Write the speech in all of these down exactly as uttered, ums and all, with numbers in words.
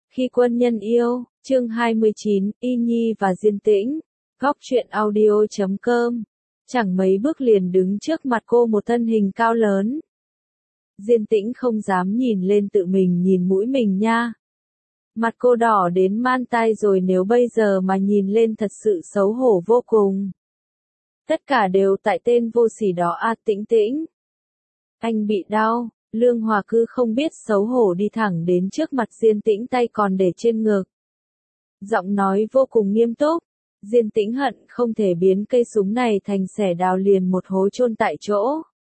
Khi quân nhân yêu, chương hai mươi chín, Y Nhi và Diên Tĩnh. Góc truyện audio chấm com. Chẳng mấy bước liền đứng trước mặt cô một thân hình cao lớn. Diên Tĩnh không dám nhìn lên tự mình nhìn mũi mình nha. Mặt cô đỏ đến man tai rồi, nếu bây giờ mà nhìn lên thật sự xấu hổ vô cùng. Tất cả đều tại tên vô sỉ đó a. Tĩnh Tĩnh. Anh bị đau. Lương Hòa cứ không biết xấu hổ đi thẳng đến trước mặt Diên Tĩnh, tay còn để trên ngực. Giọng nói vô cùng nghiêm túc. Diên Tĩnh hận không thể biến cây súng này thành xẻ đào liền một hố chôn tại chỗ.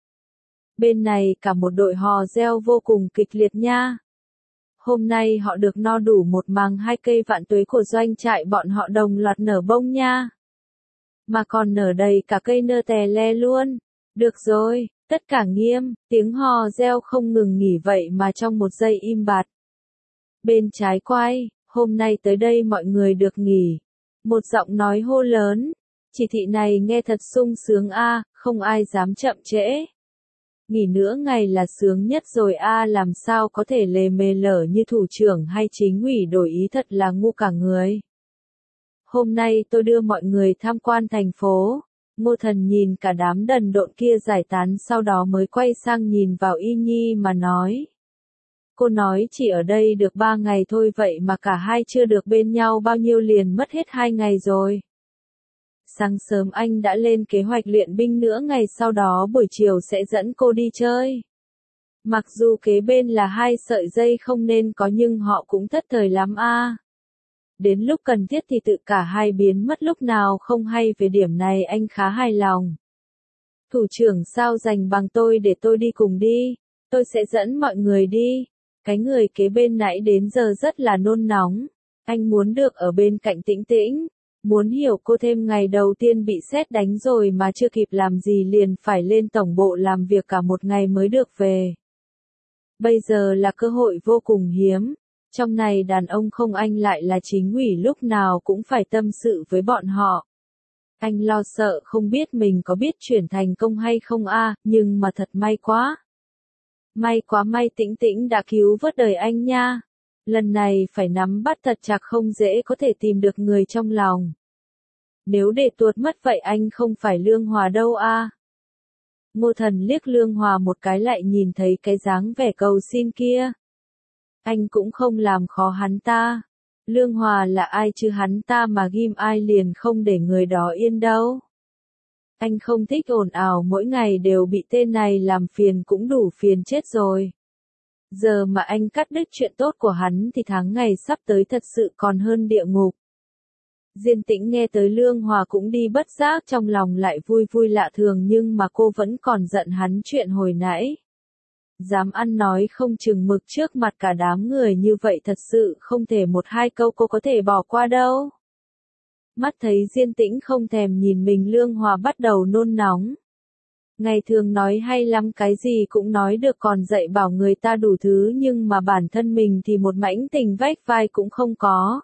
Bên này cả một đội hò reo vô cùng kịch liệt nha. Hôm nay họ được no đủ một màng hai cây vạn tuế của doanh trại bọn họ đồng loạt nở bông nha. Mà còn nở đầy cả cây nơ tè le luôn. Được rồi. Tất cả nghiêm, tiếng hò reo không ngừng nghỉ vậy mà trong một giây im bặt. Bên trái quay, hôm nay tới đây mọi người được nghỉ. Một giọng nói hô lớn, chỉ thị này nghe thật sung sướng a, không ai dám chậm trễ. Nghỉ nữa ngày là sướng nhất rồi a, làm sao có thể lề mề lở như thủ trưởng hay chính ủy đổi ý, thật là ngu cả người. Hôm nay tôi đưa mọi người tham quan thành phố. Ngô Thần nhìn cả đám đần độn kia giải tán, sau đó mới quay sang nhìn vào Y Nhi mà nói. Cô nói chỉ ở đây được ba ngày thôi, vậy mà cả hai chưa được bên nhau bao nhiêu liền mất hết hai ngày rồi. Sáng sớm anh đã lên kế hoạch luyện binh, nữa ngày sau đó buổi chiều sẽ dẫn cô đi chơi. Mặc dù kế bên là hai sợi dây không nên có, nhưng họ cũng thất thời lắm a. Đến lúc cần thiết thì tự cả hai biến mất lúc nào không hay, về điểm này anh khá hài lòng. Thủ trưởng sao dành bằng tôi, để tôi đi cùng đi, tôi sẽ dẫn mọi người đi. Cái người kế bên nãy đến giờ rất là nôn nóng, anh muốn được ở bên cạnh Tĩnh Tĩnh, muốn hiểu cô thêm. Ngày đầu tiên bị sét đánh rồi mà chưa kịp làm gì liền phải lên tổng bộ làm việc cả một ngày mới được về. Bây giờ là cơ hội vô cùng hiếm. Trong này đàn ông không, anh lại là chính ủy, lúc nào cũng phải tâm sự với bọn họ. Anh lo sợ không biết mình có biết chuyển thành công hay không a, nhưng mà thật may quá. May quá may Tĩnh Tĩnh đã cứu vớt đời anh nha. Lần này phải nắm bắt thật chặt, không dễ có thể tìm được người trong lòng. Nếu để tuột mất vậy anh không phải Lương Hòa đâu a. Ngô Thần liếc Lương Hòa một cái, lại nhìn thấy cái dáng vẻ cầu xin kia. Anh cũng không làm khó hắn ta. Lương Hòa là ai chứ, hắn ta mà ghim ai liền không để người đó yên đâu. Anh không thích ồn ào, mỗi ngày đều bị tên này làm phiền cũng đủ phiền chết rồi. Giờ mà anh cắt đứt chuyện tốt của hắn thì tháng ngày sắp tới thật sự còn hơn địa ngục. Diên Tĩnh nghe tới Lương Hòa cũng đi, bất giác trong lòng lại vui vui lạ thường, nhưng mà cô vẫn còn giận hắn chuyện hồi nãy. Dám ăn nói không chừng mực trước mặt cả đám người như vậy, thật sự không thể một hai câu cô có thể bỏ qua đâu. Mắt thấy Diên Tĩnh không thèm nhìn mình, Lương Hòa bắt đầu nôn nóng. Ngày thường nói hay lắm, cái gì cũng nói được, còn dạy bảo người ta đủ thứ, nhưng mà bản thân mình thì một mảnh tình vách vai cũng không có.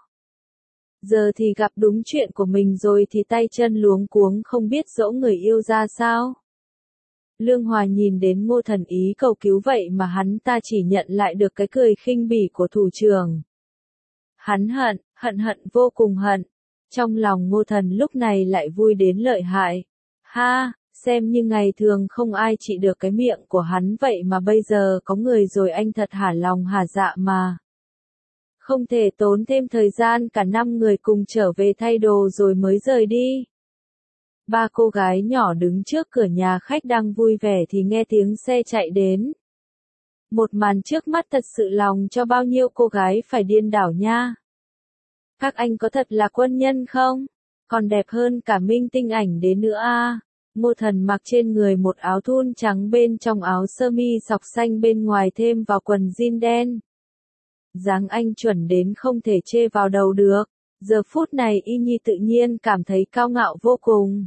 Giờ thì gặp đúng chuyện của mình rồi thì tay chân luống cuống, không biết dỗ người yêu ra sao. Lương Hòa nhìn đến Ngô Thần ý cầu cứu vậy mà hắn ta chỉ nhận lại được cái cười khinh bỉ của thủ trưởng. Hắn hận, hận hận vô cùng hận. Trong lòng Ngô Thần lúc này lại vui đến lợi hại. Ha, xem như ngày thường không ai trị được cái miệng của hắn, vậy mà bây giờ có người rồi anh thật hả lòng hả dạ mà. Không thể tốn thêm thời gian cả năm người cùng trở về thay đồ rồi mới rời đi. Ba cô gái nhỏ đứng trước cửa nhà khách đang vui vẻ thì nghe tiếng xe chạy đến. Một màn trước mắt thật sự lòng cho bao nhiêu cô gái phải điên đảo nha. Các anh có thật là quân nhân không? Còn đẹp hơn cả minh tinh ảnh đến nữa a. Ngô Thần mặc trên người một áo thun trắng, bên trong áo sơ mi sọc xanh, bên ngoài thêm vào quần jean đen. Dáng anh chuẩn đến không thể chê vào đầu được. Giờ phút này Y Nhi tự nhiên cảm thấy cao ngạo vô cùng.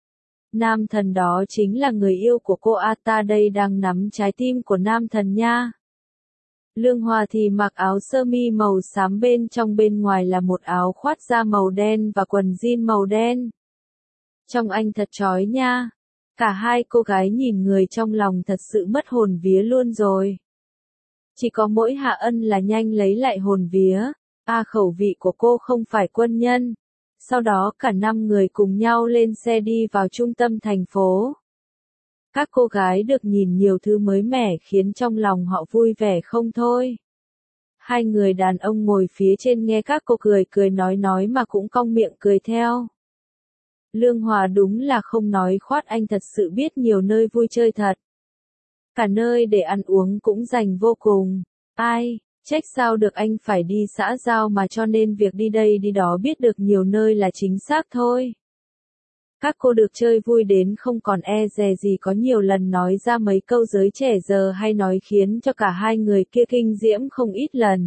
Nam thần đó chính là người yêu của cô a, ta đây đang nắm trái tim của nam thần nha. Lương Hòa thì mặc áo sơ mi màu xám, bên trong bên ngoài là một áo khoác da màu đen và quần jean màu đen. Trông anh thật chói nha. Cả hai cô gái nhìn người trong lòng thật sự mất hồn vía luôn rồi. Chỉ có mỗi Hạ Ân là nhanh lấy lại hồn vía. À, khẩu vị của cô không phải quân nhân. Sau đó cả năm người cùng nhau lên xe đi vào trung tâm thành phố. Các cô gái được nhìn nhiều thứ mới mẻ khiến trong lòng họ vui vẻ không thôi. Hai người đàn ông ngồi phía trên nghe các cô cười cười nói nói mà cũng cong miệng cười theo. Lương Hòa đúng là không nói khoát, anh thật sự biết nhiều nơi vui chơi thật. Cả nơi để ăn uống cũng dành vô cùng. Ai, trách sao được, anh phải đi xã giao mà, cho nên việc đi đây đi đó biết được nhiều nơi là chính xác thôi. Các cô được chơi vui đến không còn e dè gì, có nhiều lần nói ra mấy câu giới trẻ giờ hay nói khiến cho cả hai người kia kinh diễm không ít lần.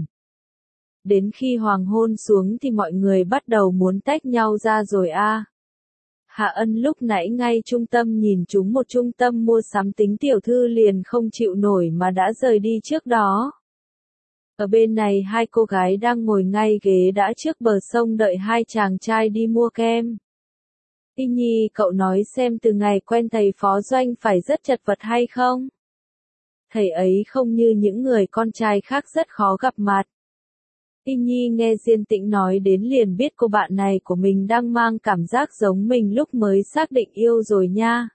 Đến khi hoàng hôn xuống thì mọi người bắt đầu muốn tách nhau ra rồi a. À. Hạ Ân lúc nãy ngay trung tâm nhìn trúng một trung tâm mua sắm tính tiểu thư liền không chịu nổi mà đã rời đi trước đó. Ở bên này hai cô gái đang ngồi ngay ghế đã trước bờ sông đợi hai chàng trai đi mua kem. Y Nhi, cậu nói xem từ ngày quen thầy Phó Doanh phải rất chật vật hay không? Thầy ấy không như những người con trai khác rất khó gặp mặt. Y Nhi nghe Diên Tĩnh nói đến liền biết cô bạn này của mình đang mang cảm giác giống mình lúc mới xác định yêu rồi nha.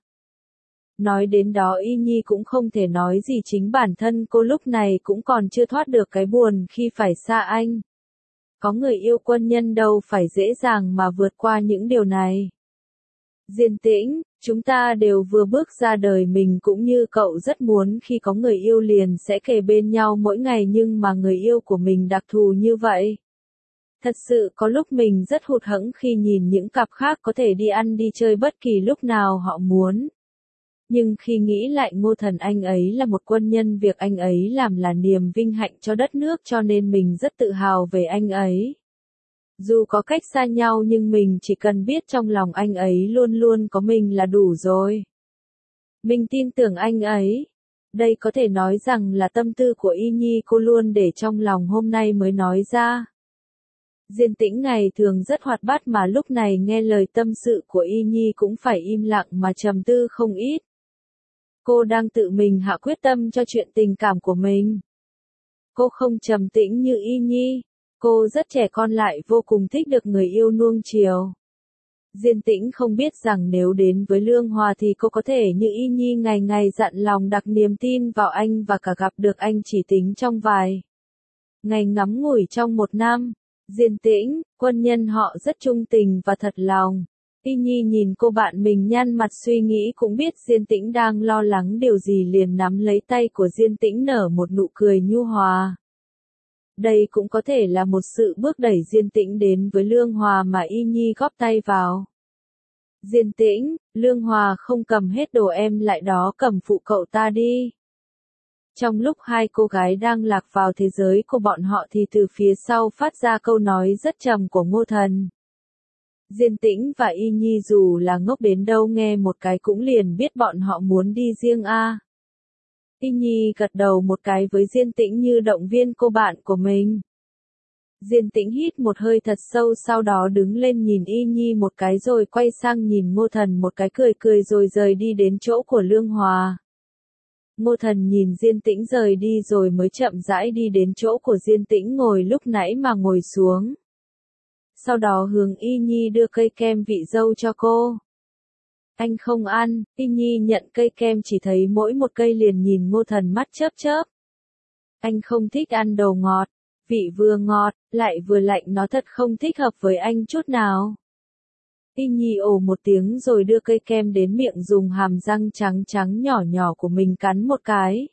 Nói đến đó Y Nhi cũng không thể nói gì, chính bản thân cô lúc này cũng còn chưa thoát được cái buồn khi phải xa anh. Có người yêu quân nhân đâu phải dễ dàng mà vượt qua những điều này. Diên Tĩnh, chúng ta đều vừa bước ra đời, mình cũng như cậu rất muốn khi có người yêu liền sẽ kề bên nhau mỗi ngày, nhưng mà người yêu của mình đặc thù như vậy. Thật sự có lúc mình rất hụt hẫng khi nhìn những cặp khác có thể đi ăn đi chơi bất kỳ lúc nào họ muốn. Nhưng khi nghĩ lại Ngô Thần, anh ấy là một quân nhân, việc anh ấy làm là niềm vinh hạnh cho đất nước, cho nên mình rất tự hào về anh ấy. Dù có cách xa nhau nhưng mình chỉ cần biết trong lòng anh ấy luôn luôn có mình là đủ rồi. Mình tin tưởng anh ấy. Đây có thể nói rằng là tâm tư của Y Nhi, cô luôn để trong lòng hôm nay mới nói ra. Diên Tĩnh ngày thường rất hoạt bát mà lúc này nghe lời tâm sự của Y Nhi cũng phải im lặng mà trầm tư không ít. Cô đang tự mình hạ quyết tâm cho chuyện tình cảm của mình. Cô không trầm tĩnh như Y Nhi. Cô rất trẻ con lại vô cùng thích được người yêu nuông chiều. Diên Tĩnh không biết rằng nếu đến với Lương Hòa thì cô có thể như Y Nhi ngày ngày dặn lòng đặt niềm tin vào anh và cả gặp được anh chỉ tính trong vài ngày ngắn ngủi trong một năm. Diên Tĩnh, quân nhân họ rất trung tình và thật lòng. Y Nhi nhìn cô bạn mình nhăn mặt suy nghĩ cũng biết Diên Tĩnh đang lo lắng điều gì, liền nắm lấy tay của Diên Tĩnh nở một nụ cười nhu hòa. Đây cũng có thể là một sự bước đẩy Diên Tĩnh đến với Lương Hòa mà Y Nhi góp tay vào. Diên Tĩnh, Lương Hòa không cầm hết đồ em lại đó, cầm phụ cậu ta đi. Trong lúc hai cô gái đang lạc vào thế giới của bọn họ thì từ phía sau phát ra câu nói rất trầm của Ngô Thần. Diên Tĩnh và Y Nhi dù là ngốc đến đâu nghe một cái cũng liền biết bọn họ muốn đi riêng a. À. Y Nhi gật đầu một cái với Diên Tĩnh như động viên cô bạn của mình. Diên Tĩnh hít một hơi thật sâu, sau đó đứng lên nhìn Y Nhi một cái rồi quay sang nhìn Ngô Thần một cái, cười cười rồi rời đi đến chỗ của Lương Hòa. Ngô Thần nhìn Diên Tĩnh rời đi rồi mới chậm rãi đi đến chỗ của Diên Tĩnh ngồi lúc nãy mà ngồi xuống. Sau đó hướng Y Nhi đưa cây kem vị dâu cho cô. Anh không ăn. Y Nhi nhận cây kem chỉ thấy mỗi một cây liền nhìn Ngô Thần mắt chớp chớp. Anh không thích ăn đồ ngọt. Vị vừa ngọt, lại vừa lạnh, nó thật không thích hợp với anh chút nào. Y Nhi ồ một tiếng rồi đưa cây kem đến miệng, dùng hàm răng trắng trắng nhỏ nhỏ của mình cắn một cái.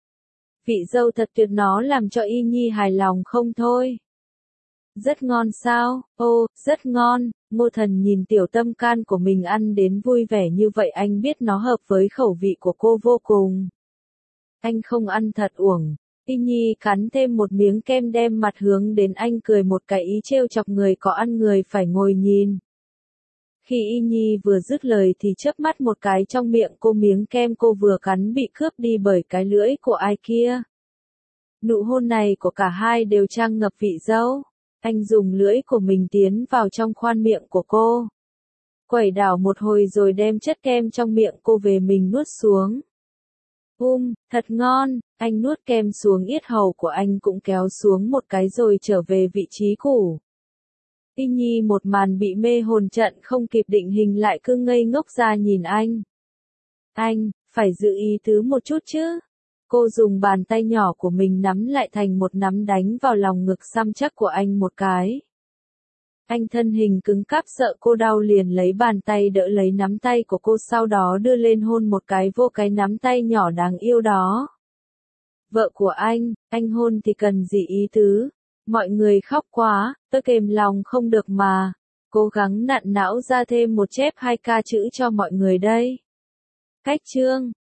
Vị dâu thật tuyệt, nó làm cho Y Nhi hài lòng không thôi. Rất ngon sao? Ô, rất ngon. Ngô Thần nhìn tiểu tâm can của mình ăn đến vui vẻ như vậy, anh biết nó hợp với khẩu vị của cô vô cùng. Anh không ăn thật uổng. Y Nhi cắn thêm một miếng kem đem mặt hướng đến anh cười một cái ý trêu chọc, người có ăn người phải ngồi nhìn. Khi Y Nhi vừa dứt lời thì chớp mắt một cái, trong miệng cô miếng kem cô vừa cắn bị cướp đi bởi cái lưỡi của ai kia. Nụ hôn này của cả hai đều tràn ngập vị dâu. Anh dùng lưỡi của mình tiến vào trong khoan miệng của cô. Quẩy đảo một hồi rồi đem chất kem trong miệng cô về mình nuốt xuống. Um, thật ngon, anh nuốt kem xuống yết hầu của anh cũng kéo xuống một cái rồi trở về vị trí cũ. Y Nhi một màn bị mê hồn trận không kịp định hình lại cứ ngây ngốc ra nhìn anh. Anh, phải giữ ý tứ một chút chứ. Cô dùng bàn tay nhỏ của mình nắm lại thành một nắm đánh vào lòng ngực săn chắc của anh một cái. Anh thân hình cứng cáp sợ cô đau liền lấy bàn tay đỡ lấy nắm tay của cô sau đó đưa lên hôn một cái vô cái nắm tay nhỏ đáng yêu đó. Vợ của anh, anh hôn thì cần gì ý tứ. Mọi người khóc quá, tớ kềm lòng không được mà. Cố gắng nặn não ra thêm một chép hai ca chữ cho mọi người đây. Cách chương